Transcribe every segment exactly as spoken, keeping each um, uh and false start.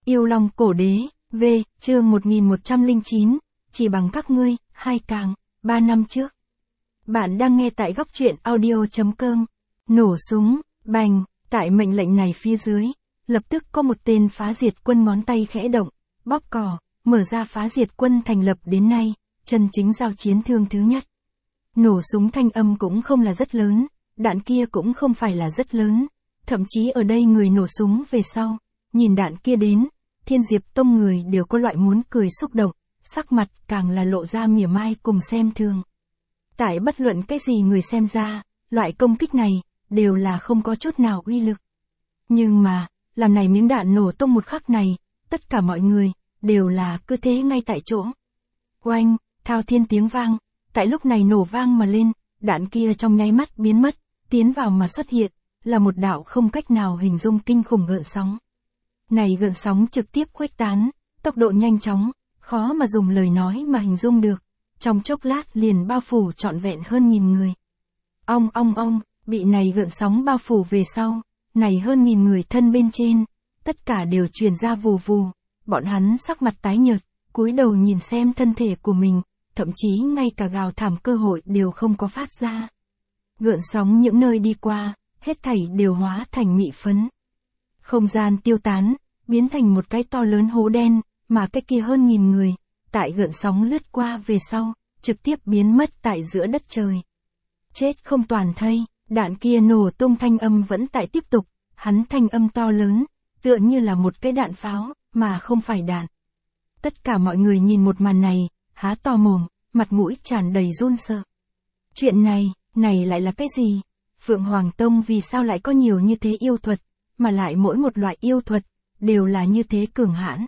Yêu Long Cổ Đế, V, chương một nghìn một trăm lẻ chín, chỉ bằng các ngươi, hai càng, ba năm trước. Bạn đang nghe tại góc truyện audio.com. Nổ súng, bành, tại mệnh lệnh này phía dưới, lập tức có một tên phá diệt quân ngón tay khẽ động, bóp cò, mở ra phá diệt quân thành lập đến nay, chân chính giao chiến thương thứ nhất. Nổ súng thanh âm cũng không là rất lớn, đạn kia cũng không phải là rất lớn, thậm chí ở đây người nổ súng về sau, nhìn đạn kia đến, Thiên Diệp Tông người đều có loại muốn cười xúc động, sắc mặt càng là lộ ra mỉa mai cùng xem thường. Tại bất luận cái gì người xem ra, loại công kích này, đều là không có chút nào uy lực. Nhưng mà, làm này miếng đạn nổ tung một khắc này, tất cả mọi người, đều là cứ thế ngay tại chỗ. Oanh, thao thiên tiếng vang, tại lúc này nổ vang mà lên, đạn kia trong nháy mắt biến mất, tiến vào mà xuất hiện, là một đạo không cách nào hình dung kinh khủng gợn sóng. Này gợn sóng trực tiếp khuếch tán, tốc độ nhanh chóng, khó mà dùng lời nói mà hình dung được, trong chốc lát liền bao phủ trọn vẹn hơn nghìn người. Ong ong ong, bị này gợn sóng bao phủ về sau, này hơn nghìn người thân bên trên, tất cả đều truyền ra vù vù, bọn hắn sắc mặt tái nhợt, cúi đầu nhìn xem thân thể của mình, thậm chí ngay cả gào thảm cơ hội đều không có phát ra. Gợn sóng những nơi đi qua, hết thảy đều hóa thành mị phấn. Không gian tiêu tán, biến thành một cái to lớn hố đen, mà cái kia hơn nghìn người, tại gợn sóng lướt qua về sau, trực tiếp biến mất tại giữa đất trời. Chết không toàn thây, đạn kia nổ tung thanh âm vẫn tại tiếp tục, hắn thanh âm to lớn, tựa như là một cái đạn pháo, mà không phải đạn. Tất cả mọi người nhìn một màn này, há to mồm, mặt mũi tràn đầy run sợ. Chuyện này, này lại là cái gì? Phượng Hoàng Tông vì sao lại có nhiều như thế yêu thuật, mà lại mỗi một loại yêu thuật, đều là như thế cường hãn.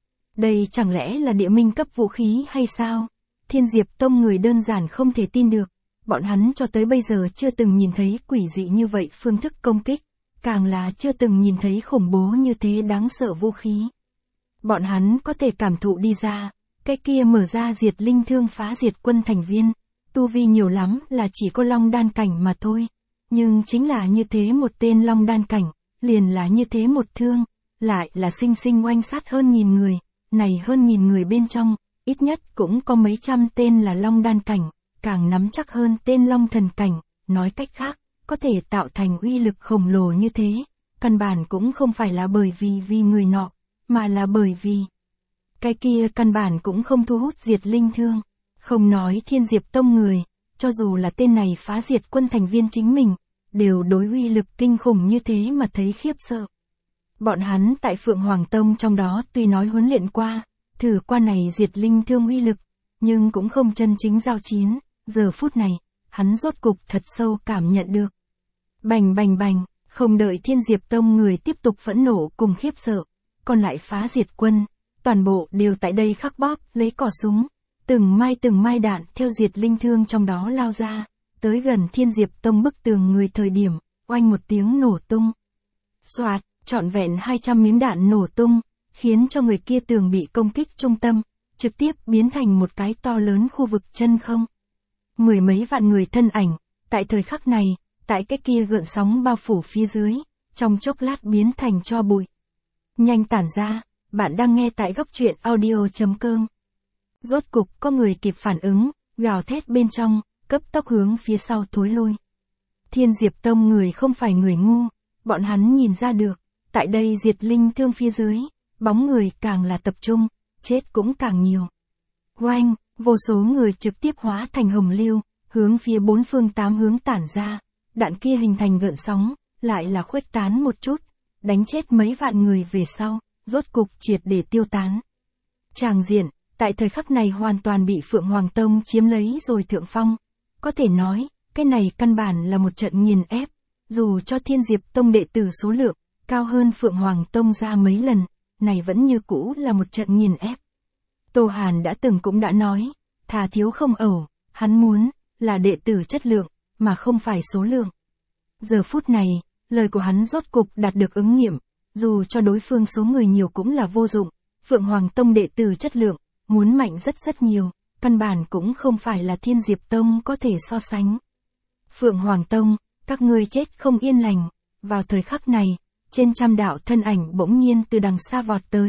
Đây chẳng lẽ là địa minh cấp vũ khí hay sao? Thiên Diệp Tông người đơn giản không thể tin được, bọn hắn cho tới bây giờ chưa từng nhìn thấy quỷ dị như vậy phương thức công kích, càng là chưa từng nhìn thấy khủng bố như thế đáng sợ vũ khí. Bọn hắn có thể cảm thụ đi ra, cái kia mở ra diệt linh thương phá diệt quân thành viên, tu vi nhiều lắm là chỉ có long đan cảnh mà thôi, nhưng chính là như thế một tên long đan cảnh, liền là như thế một thương, lại là sinh sinh oanh sát hơn nghìn người, này hơn nghìn người bên trong, ít nhất cũng có mấy trăm tên là long đan cảnh, càng nắm chắc hơn tên long thần cảnh, nói cách khác, có thể tạo thành uy lực khổng lồ như thế, căn bản cũng không phải là bởi vì vì người nọ, mà là bởi vì cái kia căn bản cũng không thu hút diệt linh thương, không nói Thiên Diệp Tông người, cho dù là tên này phá diệt quân thành viên chính mình, đều đối uy lực kinh khủng như thế mà thấy khiếp sợ. Bọn hắn tại Phượng Hoàng Tông trong đó tuy nói huấn luyện qua, thử qua này diệt linh thương uy lực, nhưng cũng không chân chính giao chiến, giờ phút này, hắn rốt cục thật sâu cảm nhận được. Bành bành bành, không đợi Thiên Diệp Tông người tiếp tục phẫn nộ cùng khiếp sợ, còn lại phá diệt quân, toàn bộ đều tại đây khắc bóp, lấy cò súng, từng mai từng mai đạn theo diệt linh thương trong đó lao ra, tới gần Thiên Diệp Tông bức tường người thời điểm, oanh một tiếng nổ tung. Soạt, trọn vẹn hai trăm miếng đạn nổ tung, khiến cho người kia tường bị công kích trung tâm, trực tiếp biến thành một cái to lớn khu vực chân không. Mười mấy vạn người thân ảnh, tại thời khắc này, tại cái kia gợn sóng bao phủ phía dưới, trong chốc lát biến thành tro bụi. Nhanh tản ra, bạn đang nghe tại góc truyện audio.com. Rốt cục có người kịp phản ứng, gào thét bên trong, cấp tốc hướng phía sau thối lui. Thiên Diệp Tông người không phải người ngu, bọn hắn nhìn ra được, tại đây diệt linh thương phía dưới, bóng người càng là tập trung, chết cũng càng nhiều. Oanh, vô số người trực tiếp hóa thành hồng lưu, hướng phía bốn phương tám hướng tản ra, đạn kia hình thành gợn sóng, lại là khuếch tán một chút, đánh chết mấy vạn người về sau, rốt cục triệt để tiêu tán. Tràng diện, tại thời khắc này hoàn toàn bị Phượng Hoàng Tông chiếm lấy rồi thượng phong, có thể nói, cái này căn bản là một trận nghiền ép, dù cho Thiên Diệp Tông đệ tử số lượng, cao hơn Phượng Hoàng Tông ra mấy lần, này vẫn như cũ là một trận nghiền ép. Tô Hàn đã từng cũng đã nói, thà thiếu không ẩu, hắn muốn, là đệ tử chất lượng, mà không phải số lượng. Giờ phút này, lời của hắn rốt cục đạt được ứng nghiệm, dù cho đối phương số người nhiều cũng là vô dụng, Phượng Hoàng Tông đệ tử chất lượng, muốn mạnh rất rất nhiều, căn bản cũng không phải là Thiên Diệp Tông có thể so sánh. Phượng Hoàng Tông, các ngươi chết không yên lành, vào thời khắc này, trên trăm đạo thân ảnh bỗng nhiên từ đằng xa vọt tới,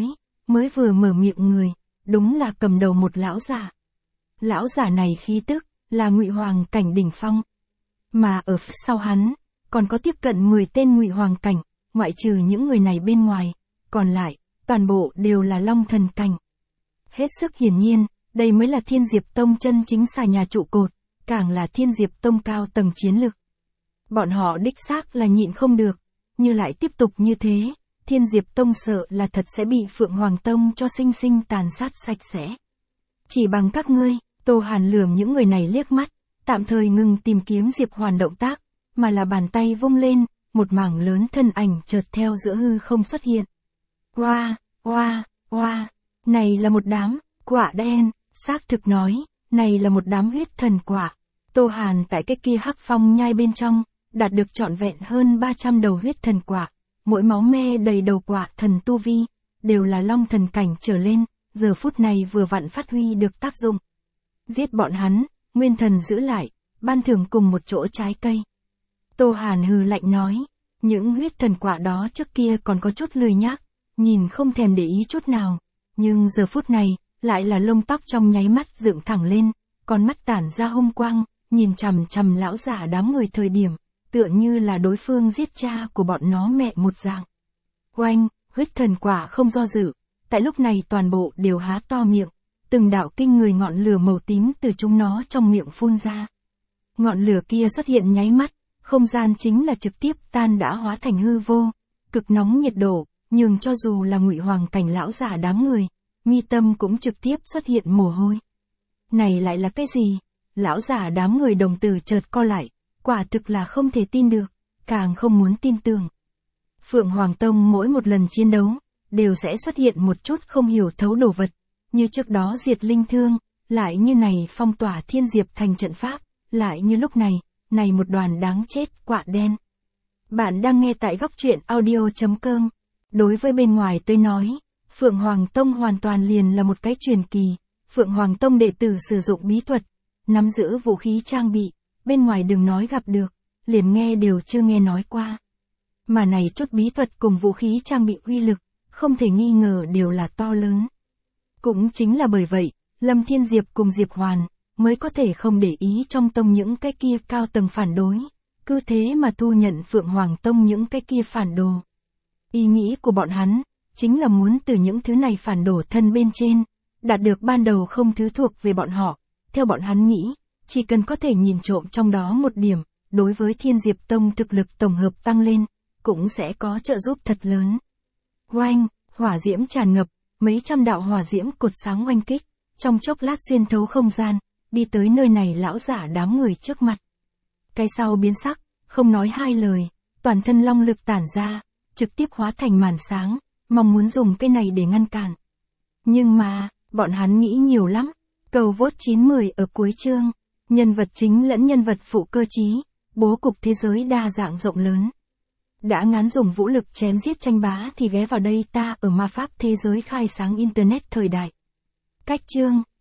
mới vừa mở miệng người, đúng là cầm đầu một lão giả. Lão giả này khí tức, là Ngụy Hoàng cảnh đỉnh phong. Mà ở phía sau hắn, còn có tiếp cận mười tên Ngụy Hoàng cảnh, ngoại trừ những người này bên ngoài, còn lại, toàn bộ đều là Long Thần cảnh. Hết sức hiển nhiên, đây mới là Thiên Diệp Tông chân chính xà nhà trụ cột, càng là Thiên Diệp Tông cao tầng chiến lực. Bọn họ đích xác là nhịn không được, như lại tiếp tục như thế, Thiên Diệp Tông sợ là thật sẽ bị Phượng Hoàng Tông cho sinh sinh tàn sát sạch sẽ. Chỉ bằng các ngươi, Tô Hàn lườm những người này liếc mắt, tạm thời ngừng tìm kiếm Diệp Hoàn động tác, mà là bàn tay vung lên, một mảng lớn thân ảnh chợt theo giữa hư không xuất hiện. Oa, oa, oa, này là một đám quả đen, xác thực nói, này là một đám huyết thần quả. Tô Hàn tại cái kia hắc phong nhai bên trong, đạt được trọn vẹn hơn ba trăm đầu huyết thần quả, mỗi máu me đầy đầu quả thần tu vi, đều là Long Thần cảnh trở lên, giờ phút này vừa vặn phát huy được tác dụng. Giết bọn hắn, nguyên thần giữ lại, ban thưởng cùng một chỗ trái cây. Tô Hàn hừ lạnh nói, những huyết thần quả đó trước kia còn có chút lười nhác, nhìn không thèm để ý chút nào, nhưng giờ phút này, lại là lông tóc trong nháy mắt dựng thẳng lên, con mắt tản ra hung quang, nhìn chằm chằm lão giả đám người thời điểm, tựa như là đối phương giết cha của bọn nó mẹ một dạng. Oanh, huyết thần quả không do dự, tại lúc này toàn bộ đều há to miệng, từng đạo kinh người ngọn lửa màu tím từ chúng nó trong miệng phun ra. Ngọn lửa kia xuất hiện nháy mắt, không gian chính là trực tiếp tan đã hóa thành hư vô, cực nóng nhiệt độ, nhường cho dù là Ngụy Hoàng cảnh lão giả đám người, mi tâm cũng trực tiếp xuất hiện mồ hôi. Này lại là cái gì? Lão giả đám người đồng tử chợt co lại, quả thực là không thể tin được, càng không muốn tin tưởng. Phượng Hoàng Tông mỗi một lần chiến đấu, đều sẽ xuất hiện một chút không hiểu thấu đồ vật, như trước đó diệt linh thương, lại như này phong tỏa Thiên Diệp thành trận pháp, lại như lúc này, này một đoàn đáng chết quạ đen. Bạn đang nghe tại góc truyện audio chấm com. Đối với bên ngoài tôi nói, Phượng Hoàng Tông hoàn toàn liền là một cái truyền kỳ, Phượng Hoàng Tông đệ tử sử dụng bí thuật, nắm giữ vũ khí trang bị, bên ngoài đừng nói gặp được, liền nghe đều chưa nghe nói qua. Mà này chút bí thuật cùng vũ khí trang bị uy lực, không thể nghi ngờ đều là to lớn. Cũng chính là bởi vậy, Lâm Thiên Diệp cùng Diệp Hoàn, mới có thể không để ý trong tông những cái kia cao tầng phản đối, cứ thế mà thu nhận Phượng Hoàng Tông những cái kia phản đồ. Ý nghĩ của bọn hắn, chính là muốn từ những thứ này phản đồ thân bên trên, đạt được ban đầu không thứ thuộc về bọn họ, theo bọn hắn nghĩ, chỉ cần có thể nhìn trộm trong đó một điểm, đối với Thiên Diệp Tông thực lực tổng hợp tăng lên, cũng sẽ có trợ giúp thật lớn. Oanh, hỏa diễm tràn ngập, mấy trăm đạo hỏa diễm cột sáng oanh kích, trong chốc lát xuyên thấu không gian, đi tới nơi này lão giả đám người trước mặt. Cái sau biến sắc, không nói hai lời, toàn thân long lực tản ra, trực tiếp hóa thành màn sáng, mong muốn dùng cái này để ngăn cản. Nhưng mà, bọn hắn nghĩ nhiều lắm, cầu vote chín mười ở cuối chương, nhân vật chính lẫn nhân vật phụ cơ trí, bố cục thế giới đa dạng rộng lớn. Đã ngán dùng vũ lực chém giết tranh bá thì ghé vào đây ta ở ma pháp thế giới khai sáng internet thời đại. Cách chương